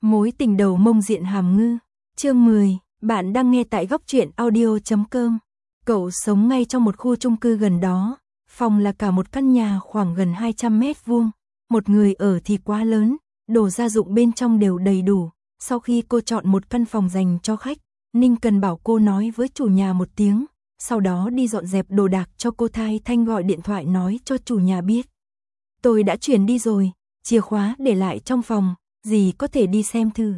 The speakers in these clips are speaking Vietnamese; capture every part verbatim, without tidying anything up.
Mối tình đầu mông diện hàm ngư. Chương mười, bạn đang nghe tại góc truyện audio chấm com. Cậu sống ngay trong một khu chung cư gần đó, phòng là cả một căn nhà khoảng gần hai trăm mét vuông, một người ở thì quá lớn, đồ gia dụng bên trong đều đầy đủ. Sau khi cô chọn một căn phòng dành cho khách, Ninh cần bảo cô nói với chủ nhà một tiếng, sau đó đi dọn dẹp đồ đạc cho cô. Thay Thanh gọi điện thoại nói cho chủ nhà biết. Tôi đã chuyển đi rồi, chìa khóa để lại trong phòng, dì có thể đi xem thử.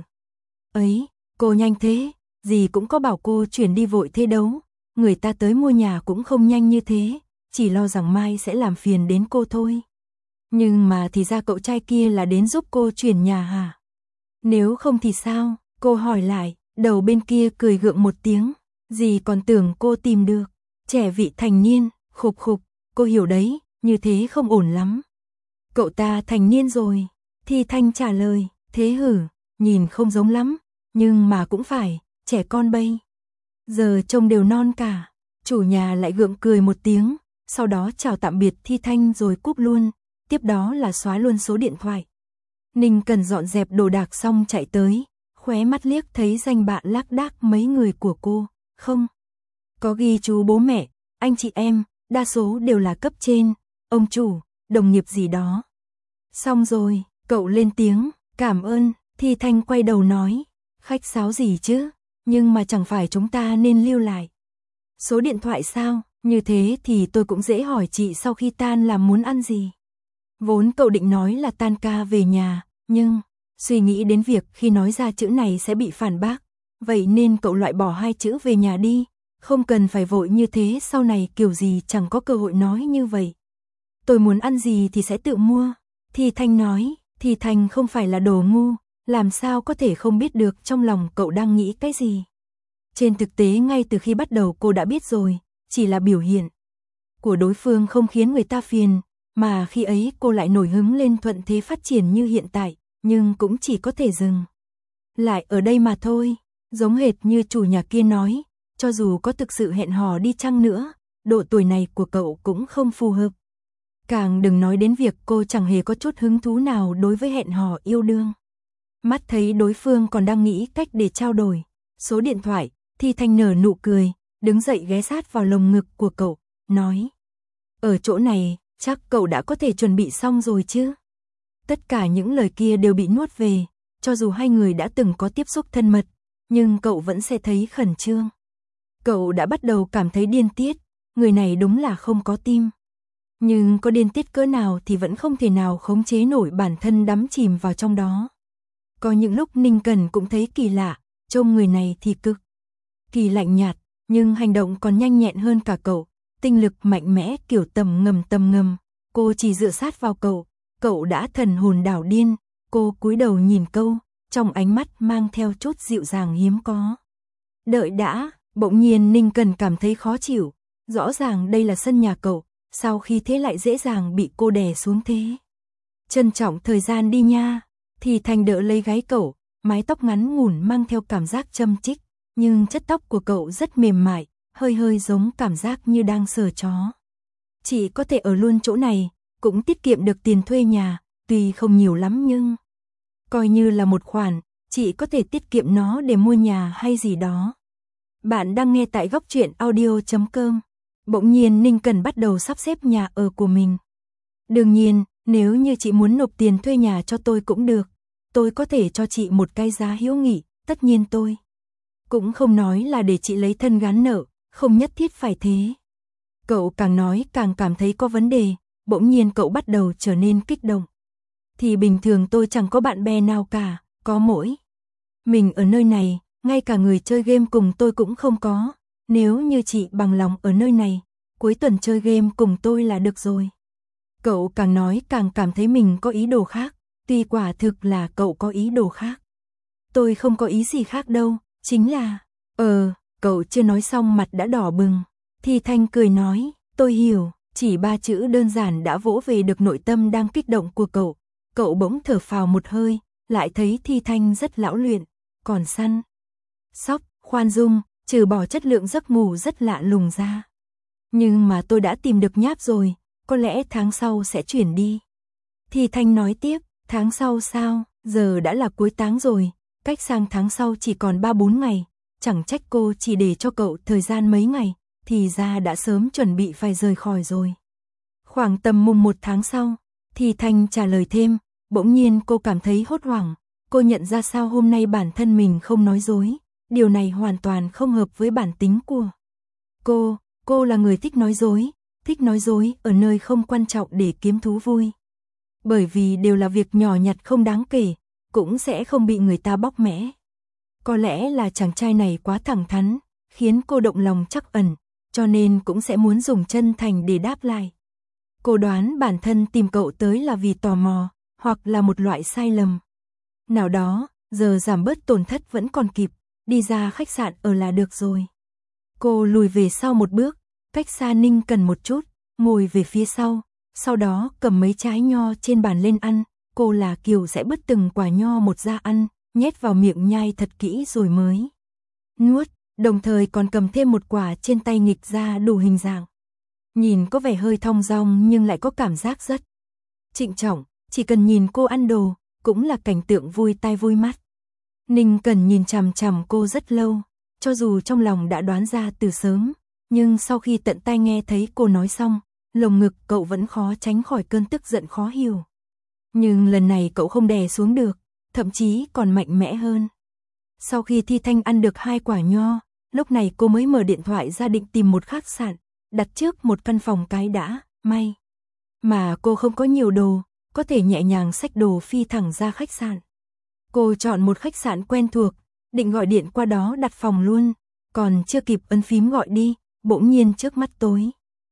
Ấy, cô nhanh thế, dì cũng có bảo cô chuyển đi vội thế đâu, người ta tới mua nhà cũng không nhanh như thế, chỉ lo rằng mai sẽ làm phiền đến cô thôi. Nhưng mà thì ra cậu trai kia là đến giúp cô chuyển nhà hả? Nếu không thì sao? Cô hỏi lại, đầu bên kia cười gượng một tiếng, dì còn tưởng cô tìm được trẻ vị thành niên, khục khục, cô hiểu đấy, như thế không ổn lắm. Cậu ta thành niên rồi, Thi Thanh trả lời, thế hử, nhìn không giống lắm, nhưng mà cũng phải, trẻ con bây giờ trông đều non cả. Chủ nhà lại gượng cười một tiếng, sau đó chào tạm biệt Thi Thanh rồi cúp luôn, tiếp đó là xóa luôn số điện thoại. Ninh cần dọn dẹp đồ đạc xong chạy tới, khóe mắt liếc thấy danh bạ lác đác mấy người của cô, không có ghi chú bố mẹ, anh chị em, đa số đều là cấp trên, ông chủ, đồng nghiệp gì đó. Xong rồi, cậu lên tiếng, cảm ơn. Thi Thanh quay đầu nói, khách sáo gì chứ, nhưng mà chẳng phải chúng ta nên lưu lại số điện thoại sao, như thế thì tôi cũng dễ hỏi chị sau khi tan làm muốn ăn gì. Vốn cậu định nói là tan ca về nhà, nhưng suy nghĩ đến việc khi nói ra chữ này sẽ bị phản bác, vậy nên cậu loại bỏ hai chữ về nhà đi, không cần phải vội như thế, sau này kiểu gì chẳng có cơ hội nói như vậy. Tôi muốn ăn gì thì sẽ tự mua. Thi Thanh nói, Thi Thanh không phải là đồ ngu, làm sao có thể không biết được trong lòng cậu đang nghĩ cái gì. Trên thực tế ngay từ khi bắt đầu cô đã biết rồi, chỉ là biểu hiện của đối phương không khiến người ta phiền, mà khi ấy cô lại nổi hứng lên thuận thế phát triển như hiện tại, nhưng cũng chỉ có thể dừng lại ở đây mà thôi. Giống hệt như chủ nhà kia nói, cho dù có thực sự hẹn hò đi chăng nữa, độ tuổi này của cậu cũng không phù hợp. Càng đừng nói đến việc cô chẳng hề có chút hứng thú nào đối với hẹn hò yêu đương. Mắt thấy đối phương còn đang nghĩ cách để trao đổi số điện thoại, Thi Thanh nở nụ cười, đứng dậy ghé sát vào lồng ngực của cậu, nói, ở chỗ này, chắc cậu đã có thể chuẩn bị xong rồi chứ. Tất cả những lời kia đều bị nuốt về, cho dù hai người đã từng có tiếp xúc thân mật, nhưng cậu vẫn sẽ thấy khẩn trương. Cậu đã bắt đầu cảm thấy điên tiết, người này đúng là không có tim. Nhưng có điên tiết cỡ nào thì vẫn không thể nào khống chế nổi bản thân đắm chìm vào trong đó. Có những lúc Ninh Cần cũng thấy kỳ lạ, trông người này thì cực kỳ lạnh nhạt, nhưng hành động còn nhanh nhẹn hơn cả cậu, tinh lực mạnh mẽ kiểu tầm ngầm tầm ngầm. Cô chỉ dựa sát vào cậu, cậu đã thần hồn đảo điên. Cô cúi đầu nhìn câu, trong ánh mắt mang theo chút dịu dàng hiếm có. Đợi đã, bỗng nhiên Ninh Cần cảm thấy khó chịu, rõ ràng đây là sân nhà cậu, sao khi thế lại dễ dàng bị cô đè xuống thế. Trân trọng thời gian đi nha. Thì Thành đỡ lấy gáy cậu, mái tóc ngắn ngủn mang theo cảm giác châm chích, nhưng chất tóc của cậu rất mềm mại, hơi hơi giống cảm giác như đang sờ chó. Chị có thể ở luôn chỗ này, cũng tiết kiệm được tiền thuê nhà, tuy không nhiều lắm nhưng coi như là một khoản, chị có thể tiết kiệm nó để mua nhà hay gì đó. Bạn đang nghe tại góc truyện audio chấm com. Bỗng nhiên Ninh Cần bắt đầu sắp xếp nhà ở của mình. Đương nhiên, nếu như chị muốn nộp tiền thuê nhà cho tôi cũng được, tôi có thể cho chị một cái giá hữu nghị, tất nhiên tôi cũng không nói là để chị lấy thân gán nợ, không nhất thiết phải thế. Cậu càng nói càng cảm thấy có vấn đề, bỗng nhiên cậu bắt đầu trở nên kích động. Thì bình thường tôi chẳng có bạn bè nào cả, có mỗi mình ở nơi này, ngay cả người chơi game cùng tôi cũng không có. Nếu như chị bằng lòng ở nơi này, cuối tuần chơi game cùng tôi là được rồi. Cậu càng nói càng cảm thấy mình có ý đồ khác, tuy quả thực là cậu có ý đồ khác. Tôi không có ý gì khác đâu, chính là... Ờ, cậu chưa nói xong mặt đã đỏ bừng. Thi Thanh cười nói, tôi hiểu, chỉ ba chữ đơn giản đã vỗ về được nội tâm đang kích động của cậu. Cậu bỗng thở phào một hơi, lại thấy Thi Thanh rất lão luyện, còn săn sóc, khoan dung, trừ bỏ chất lượng giấc ngủ rất lạ lùng ra. Nhưng mà tôi đã tìm được nháp rồi, có lẽ tháng sau sẽ chuyển đi. Thi Thanh nói tiếp, tháng sau sao, giờ đã là cuối tháng rồi, cách sang tháng sau chỉ còn ba bốn ngày, chẳng trách cô chỉ để cho cậu thời gian mấy ngày, thì ra đã sớm chuẩn bị phải rời khỏi rồi. Khoảng tầm mùng một tháng sau, thì Thanh trả lời thêm, bỗng nhiên cô cảm thấy hốt hoảng, cô nhận ra sao hôm nay bản thân mình không nói dối, điều này hoàn toàn không hợp với bản tính của cô, cô là người thích nói dối, thích nói dối ở nơi không quan trọng để kiếm thú vui. Bởi vì đều là việc nhỏ nhặt không đáng kể, cũng sẽ không bị người ta bóc mẽ. Có lẽ là chàng trai này quá thẳng thắn, khiến cô động lòng trắc ẩn, cho nên cũng sẽ muốn dùng chân thành để đáp lại. Cô đoán bản thân tìm cậu tới là vì tò mò, hoặc là một loại sai lầm nào đó, giờ giảm bớt tổn thất vẫn còn kịp, đi ra khách sạn ở là được rồi. Cô lùi về sau một bước, cách xa Ninh Cần một chút, ngồi về phía sau, sau đó cầm mấy trái nho trên bàn lên ăn, cô là kiểu sẽ bứt từng quả nho một ra ăn, nhét vào miệng nhai thật kỹ rồi mới nuốt, đồng thời còn cầm thêm một quả trên tay nghịch ra đủ hình dạng. Nhìn có vẻ hơi thong dong nhưng lại có cảm giác rất trịnh trọng, chỉ cần nhìn cô ăn đồ, cũng là cảnh tượng vui tai vui mắt. Ninh Cần nhìn chằm chằm cô rất lâu, cho dù trong lòng đã đoán ra từ sớm, nhưng sau khi tận tai nghe thấy cô nói xong, lồng ngực cậu vẫn khó tránh khỏi cơn tức giận khó hiểu. Nhưng lần này cậu không đè xuống được, thậm chí còn mạnh mẽ hơn. Sau khi Thi Thanh ăn được hai quả nho, lúc này cô mới mở điện thoại ra định tìm một khách sạn, đặt trước một căn phòng cái đã, may mà cô không có nhiều đồ, có thể nhẹ nhàng xách đồ phi thẳng ra khách sạn. Cô chọn một khách sạn quen thuộc, định gọi điện qua đó đặt phòng luôn, còn chưa kịp ấn phím gọi đi, bỗng nhiên trước mắt tối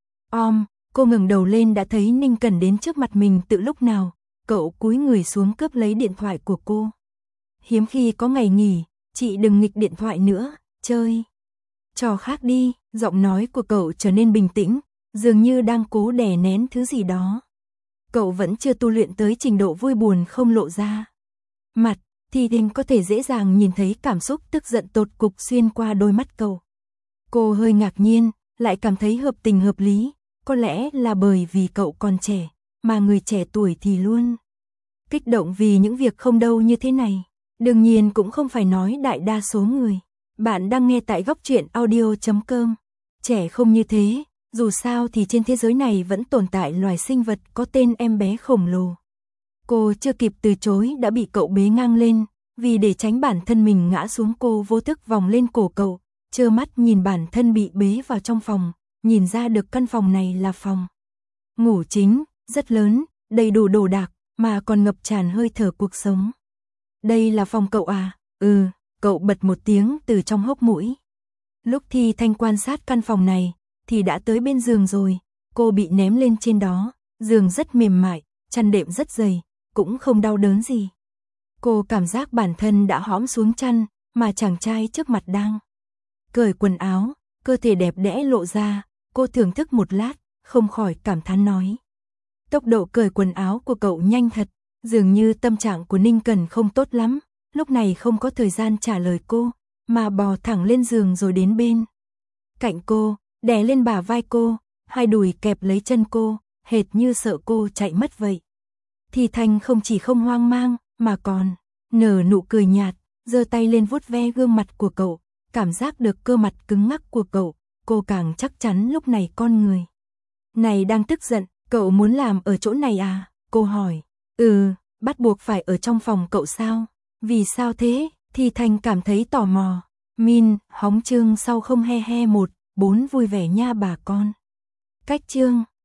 om, cô ngẩng đầu lên đã thấy Ninh Cần đến trước mặt mình từ lúc nào, cậu cúi người xuống cướp lấy điện thoại của cô. Hiếm khi có ngày nghỉ, chị đừng nghịch điện thoại nữa, chơi trò khác đi, giọng nói của cậu trở nên bình tĩnh, dường như đang cố đè nén thứ gì đó. Cậu vẫn chưa tu luyện tới trình độ vui buồn không lộ ra mặt, thì Thinh có thể dễ dàng nhìn thấy cảm xúc tức giận tột cục xuyên qua đôi mắt cậu. Cô hơi ngạc nhiên, lại cảm thấy hợp tình hợp lý, có lẽ là bởi vì cậu còn trẻ, mà người trẻ tuổi thì luôn kích động vì những việc không đâu như thế này. Đương nhiên cũng không phải nói đại đa số người. Bạn đang nghe tại góc truyện audio chấm com. Trẻ không như thế, dù sao thì trên thế giới này vẫn tồn tại loài sinh vật có tên em bé khổng lồ. Cô chưa kịp từ chối đã bị cậu bế ngang lên, vì để tránh bản thân mình ngã xuống cô vô thức vòng lên cổ cậu, trơ mắt nhìn bản thân bị bế vào trong phòng, nhìn ra được căn phòng này là phòng ngủ chính, rất lớn, đầy đủ đồ đạc, mà còn ngập tràn hơi thở cuộc sống. Đây là phòng cậu à? Ừ, cậu bật một tiếng từ trong hốc mũi. Lúc Thi Thanh quan sát căn phòng này, thì đã tới bên giường rồi, cô bị ném lên trên đó, giường rất mềm mại, chăn đệm rất dày, cũng không đau đớn gì. Cô cảm giác bản thân đã hõm xuống chăn, mà chàng trai trước mặt đang cởi quần áo, cơ thể đẹp đẽ lộ ra, cô thưởng thức một lát, không khỏi cảm thán nói. Tốc độ cởi quần áo của cậu nhanh thật, dường như tâm trạng của Ninh Cần không tốt lắm, lúc này không có thời gian trả lời cô, mà bò thẳng lên giường rồi đến bên cạnh cô, đè lên bả vai cô, hai đùi kẹp lấy chân cô, hệt như sợ cô chạy mất vậy. Thì Thanh không chỉ không hoang mang, mà còn nở nụ cười nhạt, giơ tay lên vuốt ve gương mặt của cậu, cảm giác được cơ mặt cứng ngắc của cậu, cô càng chắc chắn lúc này con người này đang tức giận. Cậu muốn làm ở chỗ này à? Cô hỏi. Ừ, bắt buộc phải ở trong phòng cậu sao? Vì sao thế? Thì Thanh cảm thấy tò mò. Min, hóng chương sau không he he một, bốn vui vẻ nha bà con. Cách chương